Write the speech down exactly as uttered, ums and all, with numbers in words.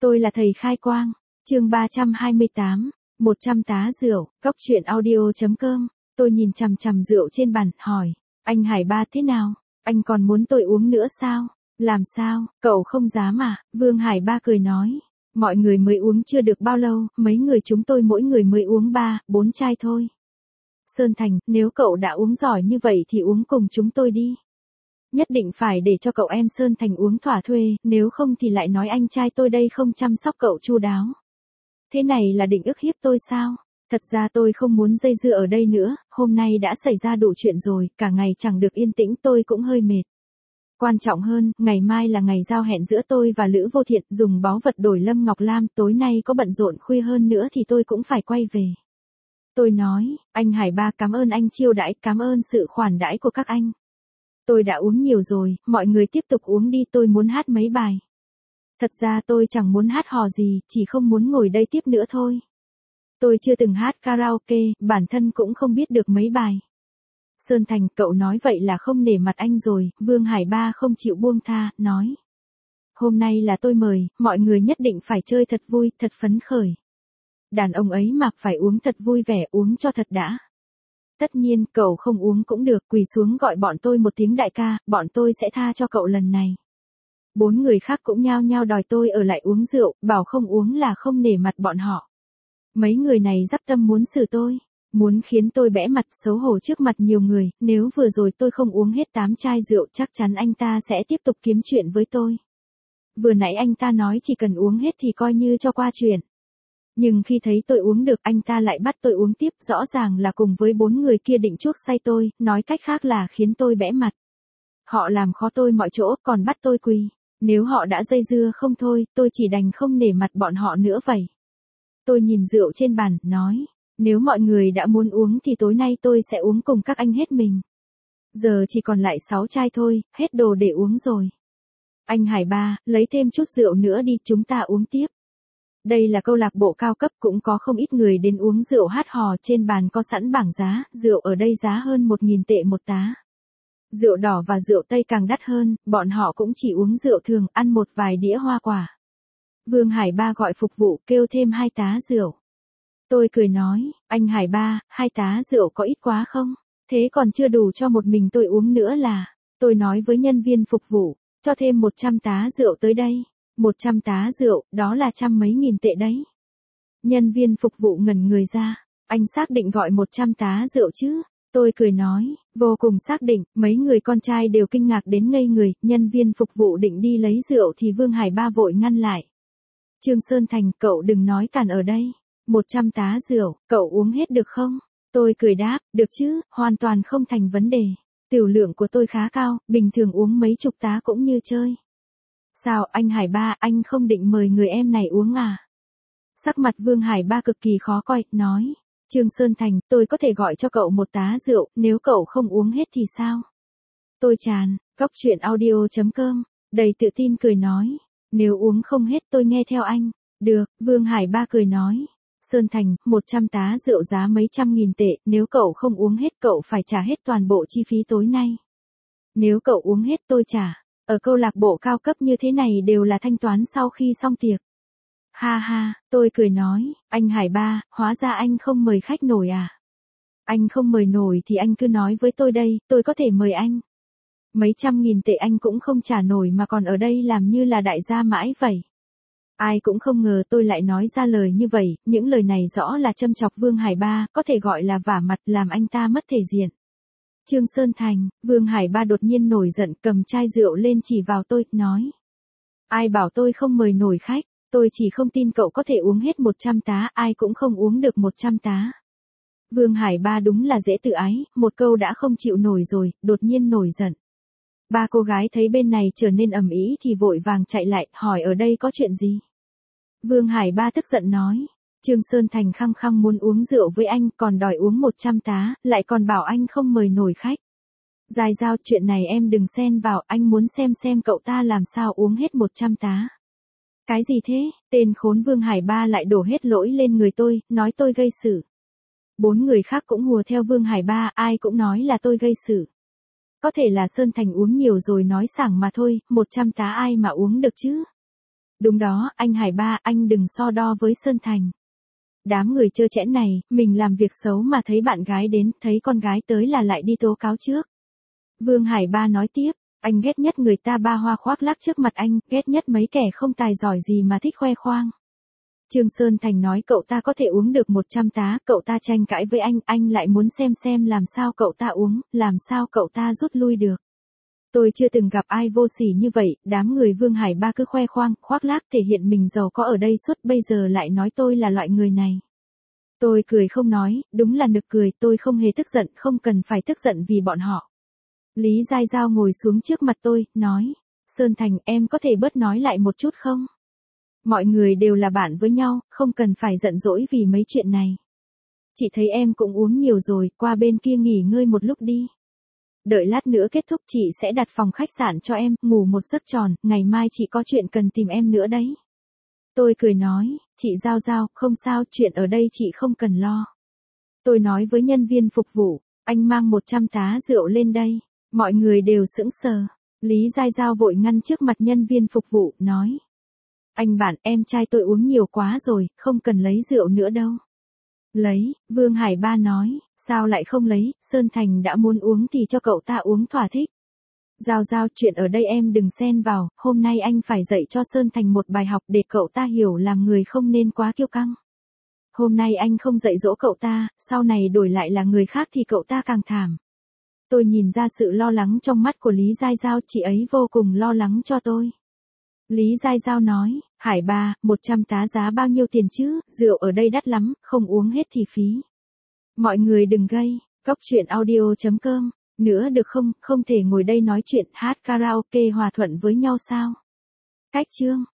Tôi là thầy khai quang. Chương ba trăm hai mươi tám, một trăm tá rượu, Cóc truyện audio chấm com. Tôi nhìn chằm chằm rượu trên bàn, hỏi, anh Hải Ba thế nào? Anh còn muốn tôi uống nữa sao? Làm sao, cậu không dám à? Vương Hải Ba cười nói, mọi người mới uống chưa được bao lâu, mấy người chúng tôi mỗi người mới uống ba, bốn chai thôi. Sơn Thành, nếu cậu đã uống giỏi như vậy thì uống cùng chúng tôi đi. Nhất định phải để cho cậu em Sơn Thành uống thỏa thuê, nếu không thì lại nói anh trai tôi đây không chăm sóc cậu chu đáo. Thế này là định ức hiếp tôi sao? Thật ra tôi không muốn dây dưa ở đây nữa, hôm nay đã xảy ra đủ chuyện rồi, cả ngày chẳng được yên tĩnh, tôi cũng hơi mệt. Quan trọng hơn, ngày mai là ngày giao hẹn giữa tôi và Lữ Vô Thiện, dùng báu vật đổi Lâm Ngọc Lam, tối nay có bận rộn khuya hơn nữa thì tôi cũng phải quay về. Tôi nói, anh Hải Ba cảm ơn anh chiêu đãi, cảm ơn sự khoản đãi của các anh. Tôi đã uống nhiều rồi, mọi người tiếp tục uống đi, tôi muốn hát mấy bài. Thật ra tôi chẳng muốn hát hò gì, chỉ không muốn ngồi đây tiếp nữa thôi. Tôi chưa từng hát karaoke, bản thân cũng không biết được mấy bài. Sơn Thành, cậu nói vậy là không nể mặt anh rồi. Vương Hải Ba không chịu buông tha, nói. Hôm nay là tôi mời, mọi người nhất định phải chơi thật vui, thật phấn khởi. Đàn ông ấy mà phải uống thật vui vẻ, uống cho thật đã. Tất nhiên, cậu không uống cũng được, quỳ xuống gọi bọn tôi một tiếng đại ca, bọn tôi sẽ tha cho cậu lần này. Bốn người khác cũng nhao nhao đòi tôi ở lại uống rượu, bảo không uống là không nể mặt bọn họ. Mấy người này dắp tâm muốn xử tôi, muốn khiến tôi bẽ mặt xấu hổ trước mặt nhiều người, nếu vừa rồi tôi không uống hết tám chai rượu chắc chắn anh ta sẽ tiếp tục kiếm chuyện với tôi. Vừa nãy anh ta nói chỉ cần uống hết thì coi như cho qua chuyện. Nhưng khi thấy tôi uống được anh ta lại bắt tôi uống tiếp, rõ ràng là cùng với bốn người kia định chuốc say tôi, nói cách khác là khiến tôi bẽ mặt. Họ làm khó tôi mọi chỗ còn bắt tôi quỳ, nếu họ đã dây dưa không thôi, tôi chỉ đành không nể mặt bọn họ nữa vậy. Tôi nhìn rượu trên bàn, nói, nếu mọi người đã muốn uống thì tối nay tôi sẽ uống cùng các anh hết mình. Giờ chỉ còn lại sáu chai thôi, hết đồ để uống rồi. Anh Hải Ba, lấy thêm chút rượu nữa đi, chúng ta uống tiếp. Đây là câu lạc bộ cao cấp, cũng có không ít người đến uống rượu hát hò, trên bàn có sẵn bảng giá, rượu ở đây giá hơn một nghìn tệ một tá. Rượu đỏ và rượu tây càng đắt hơn, bọn họ cũng chỉ uống rượu thường, ăn một vài đĩa hoa quả. Vương Hải Ba gọi phục vụ, kêu thêm hai tá rượu. Tôi cười nói, anh Hải Ba, hai tá rượu có ít quá không? Thế còn chưa đủ cho một mình tôi uống nữa là. Tôi nói với nhân viên phục vụ, cho thêm một trăm tá rượu tới đây. Một trăm tá rượu, đó là trăm mấy nghìn tệ đấy. Nhân viên phục vụ ngẩn người ra, anh xác định gọi một trăm tá rượu chứ? Tôi cười nói, vô cùng xác định, mấy người con trai đều kinh ngạc đến ngây người, nhân viên phục vụ định đi lấy rượu thì Vương Hải Ba vội ngăn lại. Trương Sơn Thành, cậu đừng nói cản ở đây. Một trăm tá rượu, cậu uống hết được không? Tôi cười đáp, được chứ, hoàn toàn không thành vấn đề. Tiểu lượng của tôi khá cao, bình thường uống mấy chục tá cũng như chơi. Sao, anh Hải Ba, anh không định mời người em này uống à? Sắc mặt Vương Hải Ba cực kỳ khó coi, nói. Trương Sơn Thành, tôi có thể gọi cho cậu một tá rượu, nếu cậu không uống hết thì sao? Tôi chán, Cóc truyện audio chấm com, đầy tự tin cười nói. Nếu uống không hết tôi nghe theo anh. Được, Vương Hải Ba cười nói. Sơn Thành, một trăm tá rượu giá mấy trăm nghìn tệ, nếu cậu không uống hết cậu phải trả hết toàn bộ chi phí tối nay. Nếu cậu uống hết tôi trả. Ở câu lạc bộ cao cấp như thế này đều là thanh toán sau khi xong tiệc. Ha ha, tôi cười nói, anh Hải Ba, hóa ra anh không mời khách nổi à? Anh không mời nổi thì anh cứ nói với tôi đây, tôi có thể mời anh. Mấy trăm nghìn tệ anh cũng không trả nổi mà còn ở đây làm như là đại gia mãi vậy. Ai cũng không ngờ tôi lại nói ra lời như vậy, những lời này rõ là châm chọc Vương Hải Ba, có thể gọi là vả mặt, làm anh ta mất thể diện. Trương Sơn Thành, Vương Hải Ba đột nhiên nổi giận, cầm chai rượu lên chỉ vào tôi, nói. Ai bảo tôi không mời nổi khách, tôi chỉ không tin cậu có thể uống hết một trăm tá, ai cũng không uống được một trăm tá. Vương Hải Ba đúng là dễ tự ái, một câu đã không chịu nổi rồi, đột nhiên nổi giận. Ba cô gái thấy bên này trở nên ầm ĩ thì vội vàng chạy lại, hỏi ở đây có chuyện gì? Vương Hải Ba tức giận nói. Trương Sơn Thành khăng khăng muốn uống rượu với anh, còn đòi uống một trăm tá, lại còn bảo anh không mời nổi khách. Dài dao, chuyện này em đừng xen vào, anh muốn xem xem cậu ta làm sao uống hết một trăm tá. Cái gì thế? Tên khốn Vương Hải Ba lại đổ hết lỗi lên người tôi, nói tôi gây sự. Bốn người khác cũng hùa theo Vương Hải Ba, ai cũng nói là tôi gây sự. Có thể là Sơn Thành uống nhiều rồi nói sảng mà thôi, một trăm tá ai mà uống được chứ? Đúng đó, anh Hải ba, anh đừng so đo với Sơn Thành. Đám người trơ trẽn này, mình làm việc xấu mà thấy bạn gái đến, thấy con gái tới là lại đi tố cáo trước. Vương Hải ba nói tiếp, anh ghét nhất người ta ba hoa khoác lác trước mặt anh, ghét nhất mấy kẻ không tài giỏi gì mà thích khoe khoang. Trương Sơn Thành nói cậu ta có thể uống được một trăm tá, cậu ta tranh cãi với anh, anh lại muốn xem xem làm sao cậu ta uống, làm sao cậu ta rút lui được. Tôi chưa từng gặp ai vô sỉ như vậy, đám người Vương Hải ba cứ khoe khoang, khoác lác thể hiện mình giàu có ở đây suốt, bây giờ lại nói tôi là loại người này. Tôi cười không nói, đúng là nực cười, tôi không hề tức giận, không cần phải tức giận vì bọn họ. Lý Giai Giao ngồi xuống trước mặt tôi, nói, Sơn Thành em có thể bớt nói lại một chút không? Mọi người đều là bạn với nhau, không cần phải giận dỗi vì mấy chuyện này. Chị thấy em cũng uống nhiều rồi, qua bên kia nghỉ ngơi một lúc đi. Đợi lát nữa kết thúc chị sẽ đặt phòng khách sạn cho em, ngủ một giấc tròn, ngày mai chị có chuyện cần tìm em nữa đấy. Tôi cười nói, chị Giao Giao, không sao, chuyện ở đây chị không cần lo. Tôi nói với nhân viên phục vụ, anh mang một trăm tá rượu lên đây. Mọi người đều sững sờ. Lý Giai Giao vội ngăn trước mặt nhân viên phục vụ, nói. Anh bạn, em trai tôi uống nhiều quá rồi, không cần lấy rượu nữa đâu. Lấy, Vương Hải ba nói, sao lại không lấy, Sơn Thành đã muốn uống thì cho cậu ta uống thỏa thích. Giao Giao, chuyện ở đây em đừng xen vào, hôm nay anh phải dạy cho Sơn Thành một bài học để cậu ta hiểu làm người không nên quá kiêu căng. Hôm nay anh không dạy dỗ cậu ta, sau này đổi lại là người khác thì cậu ta càng thảm. Tôi nhìn ra sự lo lắng trong mắt của Lý Giai Giao, chị ấy vô cùng lo lắng cho tôi. Lý Giai Giao nói, Hải ba, một trăm tá giá bao nhiêu tiền chứ, rượu ở đây đắt lắm, không uống hết thì phí. Mọi người đừng gây, cốc truyện audio chấm com, nữa được không, không thể ngồi đây nói chuyện hát karaoke hòa thuận với nhau sao? Cách chương.